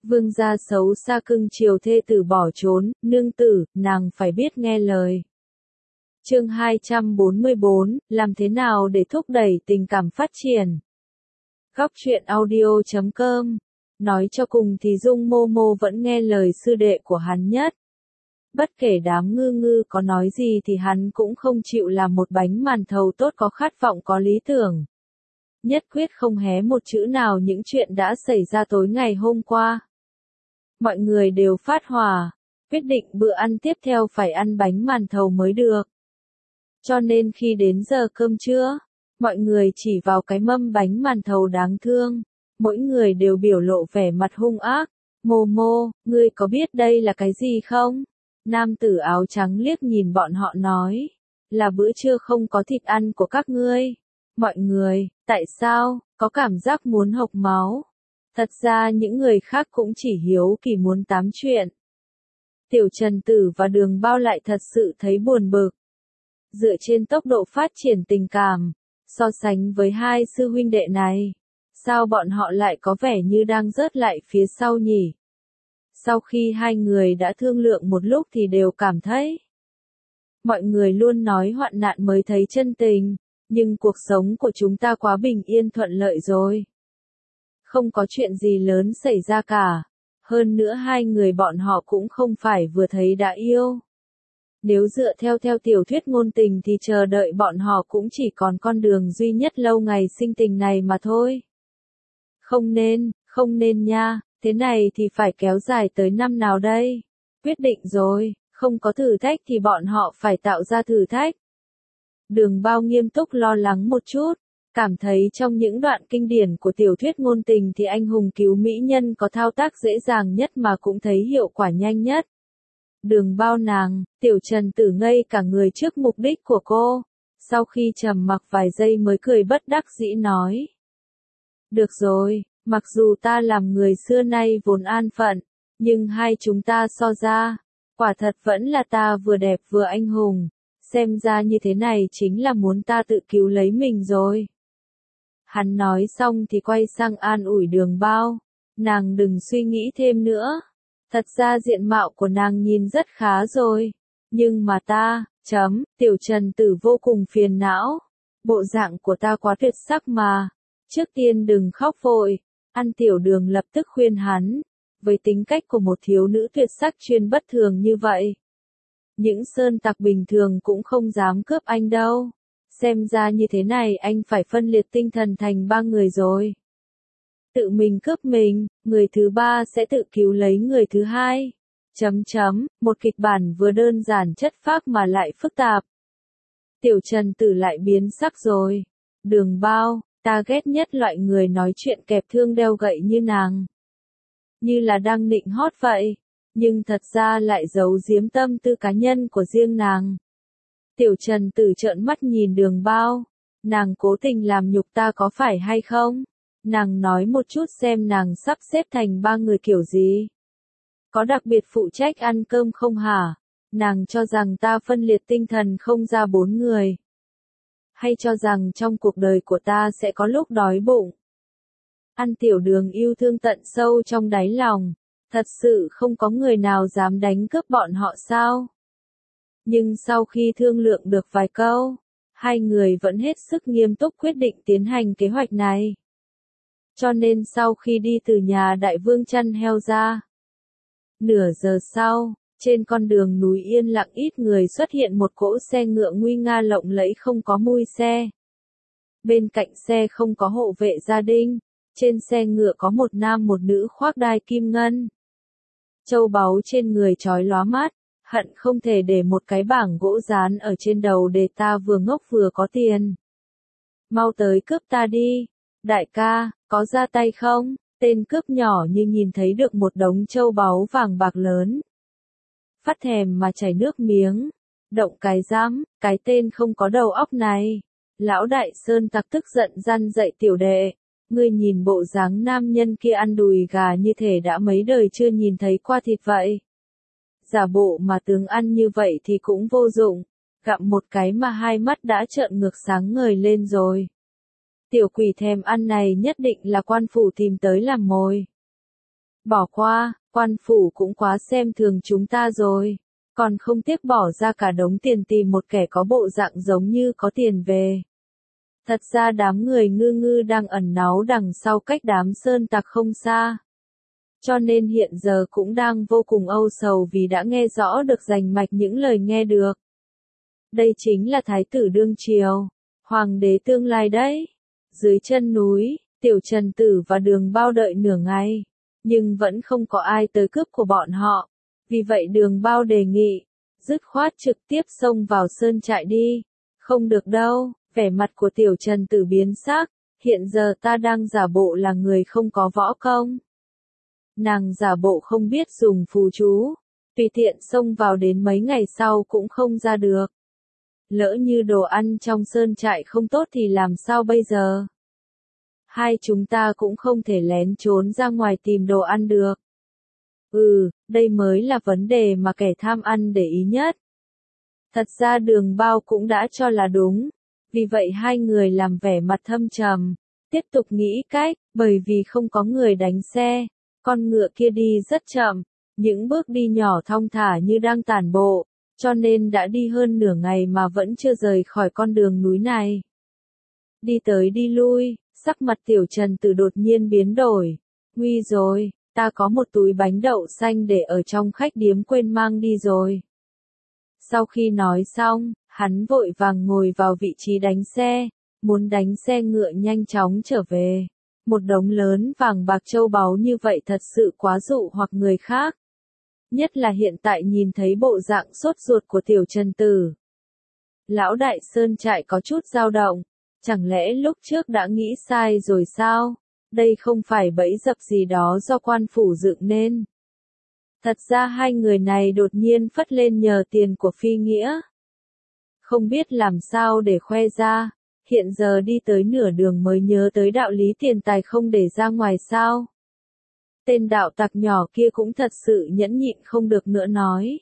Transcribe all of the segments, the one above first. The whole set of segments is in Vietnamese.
Vương gia xấu xa cưng chiều thê tử bỏ trốn, nương tử, nàng phải biết nghe lời. Chương 244, làm thế nào để thúc đẩy tình cảm phát triển? Góc truyện audio.com. Nói cho cùng thì Dung Mô Mô vẫn nghe lời sư đệ của hắn nhất. Bất kể đám ngư ngư có nói gì thì hắn cũng không chịu làm một bánh màn thầu tốt có khát vọng có lý tưởng. Nhất quyết không hé một chữ nào những chuyện đã xảy ra tối ngày hôm qua. Mọi người đều phát hỏa, quyết định bữa ăn tiếp theo phải ăn bánh màn thầu mới được. Cho nên khi đến giờ cơm trưa, mọi người chỉ vào cái mâm bánh màn thầu đáng thương, mỗi người đều biểu lộ vẻ mặt hung ác. Mô Mô, ngươi có biết đây là cái gì không? Nam tử áo trắng liếc nhìn bọn họ nói, là bữa trưa không có thịt ăn của các ngươi. Mọi người, tại sao, có cảm giác muốn hộc máu? Thật ra những người khác cũng chỉ hiếu kỳ muốn tám chuyện. Tiểu Trần Tử và Đường Bao lại thật sự thấy buồn bực. Dựa trên tốc độ phát triển tình cảm, so sánh với hai sư huynh đệ này, sao bọn họ lại có vẻ như đang rớt lại phía sau nhỉ? Sau khi hai người đã thương lượng một lúc thì đều cảm thấy, mọi người luôn nói hoạn nạn mới thấy chân tình, nhưng cuộc sống của chúng ta quá bình yên thuận lợi rồi. Không có chuyện gì lớn xảy ra cả, hơn nữa hai người bọn họ cũng không phải vừa thấy đã yêu. Nếu dựa theo tiểu thuyết ngôn tình thì chờ đợi bọn họ cũng chỉ còn con đường duy nhất lâu ngày sinh tình này mà thôi. Không nên nha, thế này thì phải kéo dài tới năm nào đây? Quyết định rồi, không có thử thách thì bọn họ phải tạo ra thử thách. Đường Bao nghiêm túc lo lắng một chút, cảm thấy trong những đoạn kinh điển của tiểu thuyết ngôn tình thì anh hùng cứu mỹ nhân có thao tác dễ dàng nhất mà cũng thấy hiệu quả nhanh nhất. Đường Bao nàng, Tiểu Trần Tử ngây cả người trước mục đích của cô, sau khi trầm mặc vài giây mới cười bất đắc dĩ nói. Được rồi, mặc dù ta làm người xưa nay vốn an phận, nhưng hai chúng ta so ra, quả thật vẫn là ta vừa đẹp vừa anh hùng, xem ra như thế này chính là muốn ta tự cứu lấy mình rồi. Hắn nói xong thì quay sang an ủi Đường Bao, nàng đừng suy nghĩ thêm nữa. Thật ra diện mạo của nàng nhìn rất khá rồi, nhưng mà ta, Tiểu Trần Tử vô cùng phiền não. Bộ dạng của ta quá tuyệt sắc mà. Trước tiên đừng khóc vội. Ăn Tiểu Đường lập tức khuyên hắn, với tính cách của một thiếu nữ tuyệt sắc chuyên bất thường như vậy, những sơn tặc bình thường cũng không dám cướp anh đâu. Xem ra như thế này anh phải phân liệt tinh thần thành ba người rồi. Tự mình cướp mình, người thứ ba sẽ tự cứu lấy người thứ hai. Một kịch bản vừa đơn giản chất phác mà lại phức tạp. Tiểu Trần Tử lại biến sắc rồi. Đường Bao, ta ghét nhất loại người nói chuyện kẹp thương đeo gậy như nàng. Như là đang nịnh hót vậy, nhưng thật ra lại giấu giếm tâm tư cá nhân của riêng nàng. Tiểu Trần Tử trợn mắt nhìn Đường Bao, nàng cố tình làm nhục ta có phải hay không? Nàng nói một chút xem nàng sắp xếp thành ba người kiểu gì? Có đặc biệt phụ trách ăn cơm không hả? Nàng cho rằng ta phân liệt tinh thần không ra bốn người? Hay cho rằng trong cuộc đời của ta sẽ có lúc đói bụng? Ăn Tiểu Đường yêu thương tận sâu trong đáy lòng, thật sự không có người nào dám đánh cướp bọn họ sao? Nhưng sau khi thương lượng được vài câu, hai người vẫn hết sức nghiêm túc quyết định tiến hành kế hoạch này. Cho nên sau khi đi từ nhà đại vương chăn heo ra, nửa giờ sau, trên con đường núi yên lặng ít người xuất hiện một cỗ xe ngựa nguy nga lộng lẫy không có mui xe. Bên cạnh xe không có hộ vệ gia đình, trên xe ngựa có một nam một nữ khoác đai kim ngân. Châu báu trên người chói lóa mắt, hận không thể để một cái bảng gỗ dán ở trên đầu để ta vừa ngốc vừa có tiền. Mau tới cướp ta đi, đại ca, có ra tay không? Tên cướp nhỏ như nhìn thấy được một đống châu báu vàng bạc lớn. Phát thèm mà chảy nước miếng. Động cái dám, cái tên không có đầu óc này. Lão đại sơn tặc tức giận răn dạy tiểu đệ. Ngươi nhìn bộ dáng nam nhân kia ăn đùi gà như thể đã mấy đời chưa nhìn thấy qua thịt vậy. Giả bộ mà tướng ăn như vậy thì cũng vô dụng. Gặm một cái mà hai mắt đã trợn ngược sáng ngời lên rồi. Tiểu quỷ thèm ăn này nhất định là quan phủ tìm tới làm mồi. Bỏ qua, quan phủ cũng quá xem thường chúng ta rồi. Còn không tiếc bỏ ra cả đống tiền tìm một kẻ có bộ dạng giống như có tiền về. Thật ra đám người ngư ngư đang ẩn náu đằng sau cách đám sơn tặc không xa. Cho nên hiện giờ cũng đang vô cùng âu sầu vì đã nghe rõ được rành mạch những lời nghe được. Đây chính là thái tử đương triều, hoàng đế tương lai đấy. Dưới chân núi, Tiểu Trần Tử và Đường Bao đợi nửa ngày, nhưng vẫn không có ai tới cướp của bọn họ. Vì vậy Đường Bao đề nghị, dứt khoát trực tiếp xông vào sơn trại đi. Không được đâu, vẻ mặt của Tiểu Trần Tử biến sắc, hiện giờ ta đang giả bộ là người không có võ công. Nàng giả bộ không biết dùng phù chú, tùy tiện xông vào đến mấy ngày sau cũng không ra được. Lỡ như đồ ăn trong sơn trại không tốt thì làm sao bây giờ? Hai chúng ta cũng không thể lén trốn ra ngoài tìm đồ ăn được. Đây mới là vấn đề mà kẻ tham ăn để ý nhất. Thật ra Đường Bao cũng đã cho là đúng. Vì vậy hai người làm vẻ mặt thâm trầm, tiếp tục nghĩ cách, bởi vì không có người đánh xe, con ngựa kia đi rất chậm, những bước đi nhỏ thong thả như đang tản bộ, cho nên đã đi hơn nửa ngày mà vẫn chưa rời khỏi con đường núi này. Đi tới đi lui, sắc mặt Tiểu Trần Tử đột nhiên biến đổi. Nguy rồi, ta có một túi bánh đậu xanh để ở trong khách điếm quên mang đi rồi. Sau khi nói xong, hắn vội vàng ngồi vào vị trí đánh xe, muốn đánh xe ngựa nhanh chóng trở về. Một đống lớn vàng bạc châu báu như vậy thật sự quá dụ hoặc người khác. Nhất là hiện tại nhìn thấy bộ dạng sốt ruột của Tiểu Trần Tử. Lão đại sơn trại có chút dao động, chẳng lẽ lúc trước đã nghĩ sai rồi sao? Đây không phải bẫy dập gì đó do quan phủ dựng nên. Thật ra hai người này đột nhiên phất lên nhờ tiền của Phi Nghĩa. Không biết làm sao để khoe ra, hiện giờ đi tới nửa đường mới nhớ tới đạo lý tiền tài không để ra ngoài sao. Tên đạo tặc nhỏ kia cũng thật sự nhẫn nhịn không được nữa nói.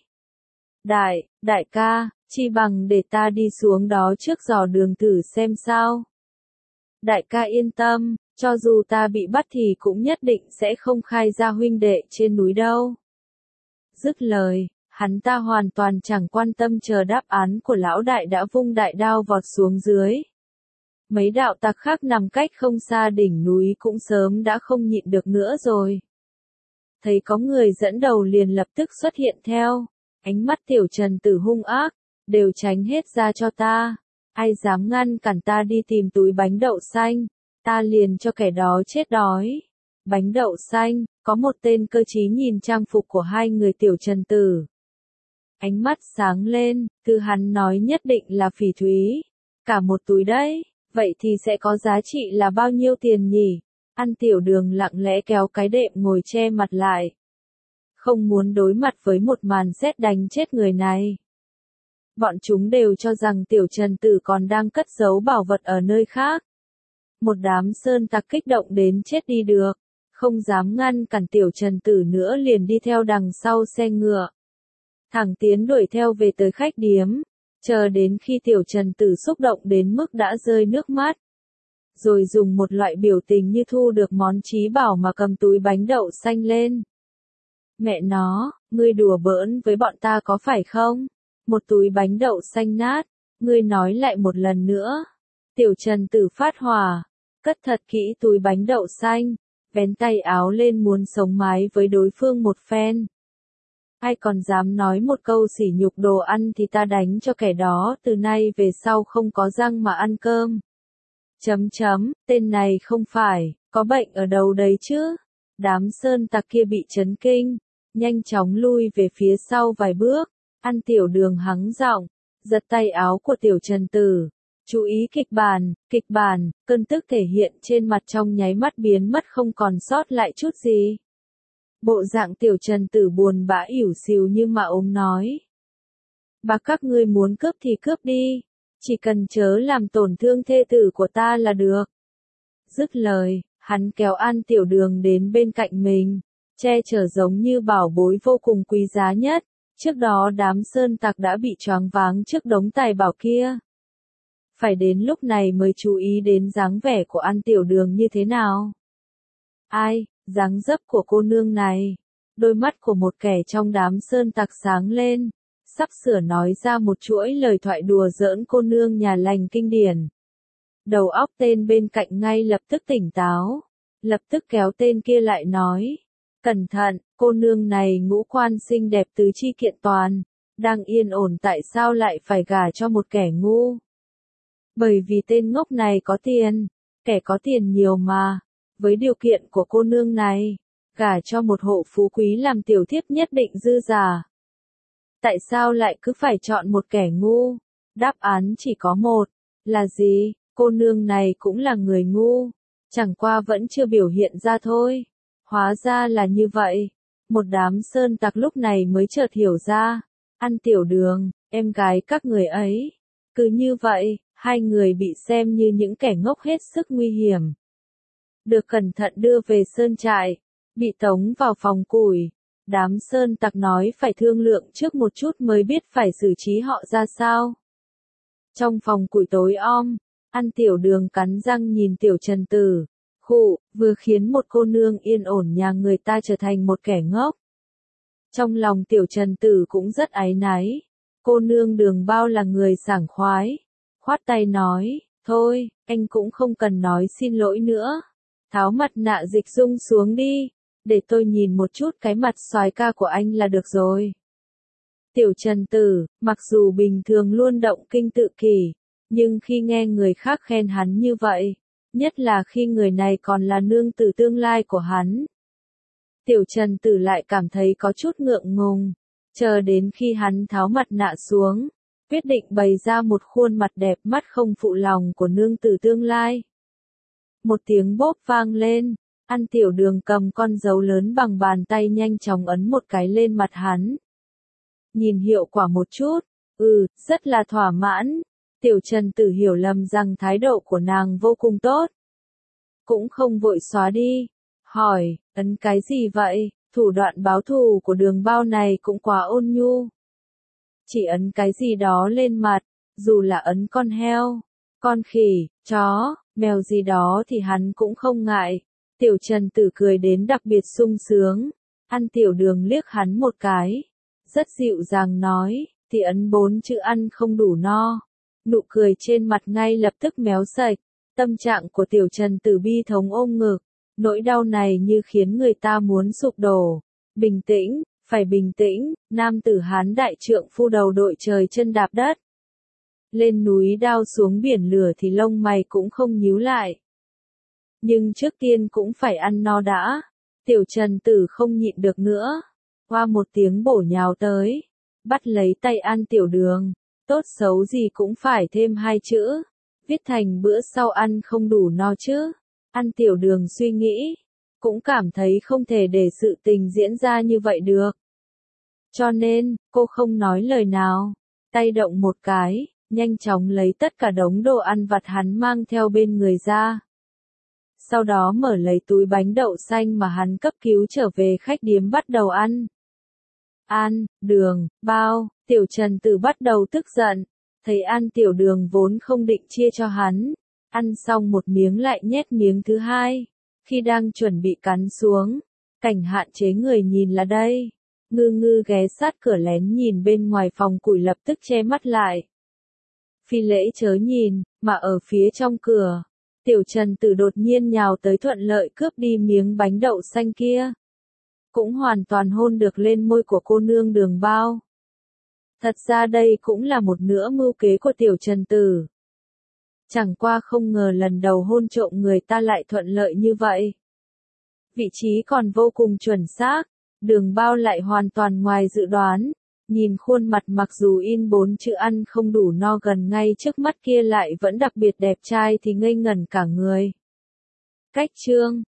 Đại ca, chi bằng để ta đi xuống đó trước dò đường thử xem sao. Đại ca yên tâm, cho dù ta bị bắt thì cũng nhất định sẽ không khai ra huynh đệ trên núi đâu. Dứt lời, hắn ta hoàn toàn chẳng quan tâm chờ đáp án của lão đại đã vung đại đao vọt xuống dưới. Mấy đạo tặc khác nằm cách không xa đỉnh núi cũng sớm đã không nhịn được nữa rồi. Thấy có người dẫn đầu liền lập tức xuất hiện theo, ánh mắt Tiểu Trần Tử hung ác, đều tránh hết ra cho ta. Ai dám ngăn cản ta đi tìm túi bánh đậu xanh, ta liền cho kẻ đó chết đói. Bánh đậu xanh, có một tên cơ trí nhìn trang phục của hai người Tiểu Trần Tử. Ánh mắt sáng lên, thứ hắn nói nhất định là phỉ thúy. Cả một túi đấy, vậy thì sẽ có giá trị là bao nhiêu tiền nhỉ? Ăn Tiểu Đường lặng lẽ kéo cái đệm ngồi che mặt lại. Không muốn đối mặt với một màn sét đánh chết người này. Bọn chúng đều cho rằng Tiểu Trần Tử còn đang cất giấu bảo vật ở nơi khác. Một đám sơn tặc kích động đến chết đi được, không dám ngăn cản Tiểu Trần Tử nữa liền đi theo đằng sau xe ngựa. Thẳng tiến đuổi theo về tới khách điếm, chờ đến khi Tiểu Trần Tử xúc động đến mức đã rơi nước mắt. Rồi dùng một loại biểu tình như thu được món chí bảo mà cầm túi bánh đậu xanh lên. Mẹ nó, ngươi đùa bỡn với bọn ta có phải không? Một túi bánh đậu xanh nát, ngươi nói lại một lần nữa. Tiểu Trần Tử phát hỏa, cất thật kỹ túi bánh đậu xanh, vén tay áo lên muốn sống mái với đối phương một phen. Ai còn dám nói một câu sỉ nhục đồ ăn thì ta đánh cho kẻ đó từ nay về sau không có răng mà ăn cơm. Tên này không phải, có bệnh ở đầu đấy chứ. Đám sơn tặc kia bị chấn kinh, nhanh chóng lui về phía sau vài bước. Ăn Tiểu Đường hắng giọng, giật tay áo của Tiểu Trần Tử. Chú ý kịch bản, cơn tức thể hiện trên mặt trong nháy mắt biến mất không còn sót lại chút gì. Bộ dạng Tiểu Trần Tử buồn bã ỉu xìu nhưng mà ốm nói. Bà các ngươi muốn cướp thì cướp đi, chỉ cần chớ làm tổn thương thê tử của ta là được. Dứt lời, hắn kéo An Tiểu Đường đến bên cạnh mình, che chở giống như bảo bối vô cùng quý giá nhất. Trước đó đám sơn tặc đã bị choáng váng trước đống tài bảo kia. Phải đến lúc này mới chú ý đến dáng vẻ của An Tiểu Đường như thế nào. Ai, Dáng dấp của cô nương này, đôi mắt của một kẻ trong đám sơn tặc sáng lên, sắp sửa nói ra một chuỗi lời thoại đùa giỡn cô nương nhà lành kinh điển. Đầu óc tên bên cạnh ngay lập tức tỉnh táo, lập tức kéo tên kia lại nói, cẩn thận, cô nương này ngũ quan xinh đẹp tứ chi kiện toàn, đang yên ổn tại sao lại phải gả cho một kẻ ngu? Bởi vì tên ngốc này có tiền, kẻ có tiền nhiều mà, với điều kiện của cô nương này, gả cho một hộ phú quý làm tiểu thiếp nhất định dư giả. Tại sao lại cứ phải chọn một kẻ ngu? Đáp án chỉ có một, là gì? Cô nương này cũng là người ngu, chẳng qua vẫn chưa biểu hiện ra thôi. Hóa ra là như vậy. Một đám sơn tặc lúc này mới chợt hiểu ra. Ăn Tiểu Đường, em gái các người ấy. Cứ như vậy, hai người bị xem như những kẻ ngốc hết sức nguy hiểm. Được cẩn thận đưa về sơn trại, bị tống vào phòng củi. Đám sơn tặc nói phải thương lượng trước một chút mới biết phải xử trí họ ra sao. Trong phòng củi tối om, Ăn Tiểu Đường cắn răng nhìn Tiểu Trần Tử, khụ, vừa khiến một cô nương yên ổn nhà người ta trở thành một kẻ ngốc. Trong lòng Tiểu Trần Tử cũng rất áy náy, cô nương Đường Bao là người sảng khoái, khoát tay nói, thôi, anh cũng không cần nói xin lỗi nữa, tháo mặt nạ dịch dung xuống đi, để tôi nhìn một chút cái mặt soái ca của anh là được rồi. Tiểu Trần Tử, mặc dù bình thường luôn động kinh tự kỷ, nhưng khi nghe người khác khen hắn như vậy, nhất là khi người này còn là nương tử tương lai của hắn, Tiểu Trần Tử lại cảm thấy có chút ngượng ngùng, chờ đến khi hắn tháo mặt nạ xuống, quyết định bày ra một khuôn mặt đẹp mắt không phụ lòng của nương tử tương lai. Một tiếng bốp vang lên, Ăn Tiểu Đường cầm con dấu lớn bằng bàn tay nhanh chóng ấn một cái lên mặt hắn. Nhìn hiệu quả một chút, rất là thỏa mãn. Tiểu Trần Tử hiểu lầm rằng thái độ của nàng vô cùng tốt. Cũng không vội xóa đi. Hỏi, ấn cái gì vậy? Thủ đoạn báo thù của Đường Bao này cũng quá ôn nhu. Chỉ ấn cái gì đó lên mặt, dù là ấn con heo, con khỉ, chó, mèo gì đó thì hắn cũng không ngại. Tiểu Trần Tử cười đến đặc biệt sung sướng. Ăn Tiểu Đường liếc hắn một cái. Rất dịu dàng nói, thì ấn 4 chữ ăn không đủ no. Nụ cười trên mặt ngay lập tức méo sạch. Tâm trạng của Tiểu Trần Tử bi thống ôm ngực. Nỗi đau này như khiến người ta muốn sụp đổ. Bình tĩnh, phải bình tĩnh, nam tử Hán đại trượng phu đầu đội trời chân đạp đất. Lên núi đao xuống biển lửa thì lông mày cũng không nhíu lại. Nhưng trước tiên cũng phải ăn no đã. Tiểu Trần Tử không nhịn được nữa. Hoa một tiếng bổ nhào tới. Bắt lấy tay Ăn Tiểu Đường. Tốt xấu gì cũng phải thêm 2 chữ. Viết thành bữa sau ăn không đủ no chứ. Ăn Tiểu Đường suy nghĩ. Cũng cảm thấy không thể để sự tình diễn ra như vậy được. Cho nên, cô không nói lời nào. Tay động một cái, nhanh chóng lấy tất cả đống đồ ăn vặt hắn mang theo bên người ra. Sau đó mở lấy túi bánh đậu xanh mà hắn cấp cứu trở về khách điếm bắt đầu ăn. Ăn, Đường, Bao, Tiểu Trần Tử bắt đầu tức giận. Thấy Ăn Tiểu Đường vốn không định chia cho hắn. Ăn xong một miếng lại nhét miếng thứ hai. Khi đang chuẩn bị cắn xuống, cảnh hạn chế người nhìn là đây. Ngư Ngư ghé sát cửa lén nhìn bên ngoài phòng củi lập tức che mắt lại. Phi Lễ chớ nhìn, mà ở phía trong cửa. Tiểu Trần Tử đột nhiên nhào tới thuận lợi cướp đi miếng bánh đậu xanh kia. Cũng hoàn toàn hôn được lên môi của cô nương Đường Bao. Thật ra đây cũng là một nửa mưu kế của Tiểu Trần Tử. Chẳng qua không ngờ lần đầu hôn trộm người ta lại thuận lợi như vậy. Vị trí còn vô cùng chuẩn xác, Đường Bao lại hoàn toàn ngoài dự đoán. Nhìn khuôn mặt mặc dù in 4 chữ ăn không đủ no gần ngay trước mắt kia lại vẫn đặc biệt đẹp trai thì ngây ngẩn cả người. Cách chương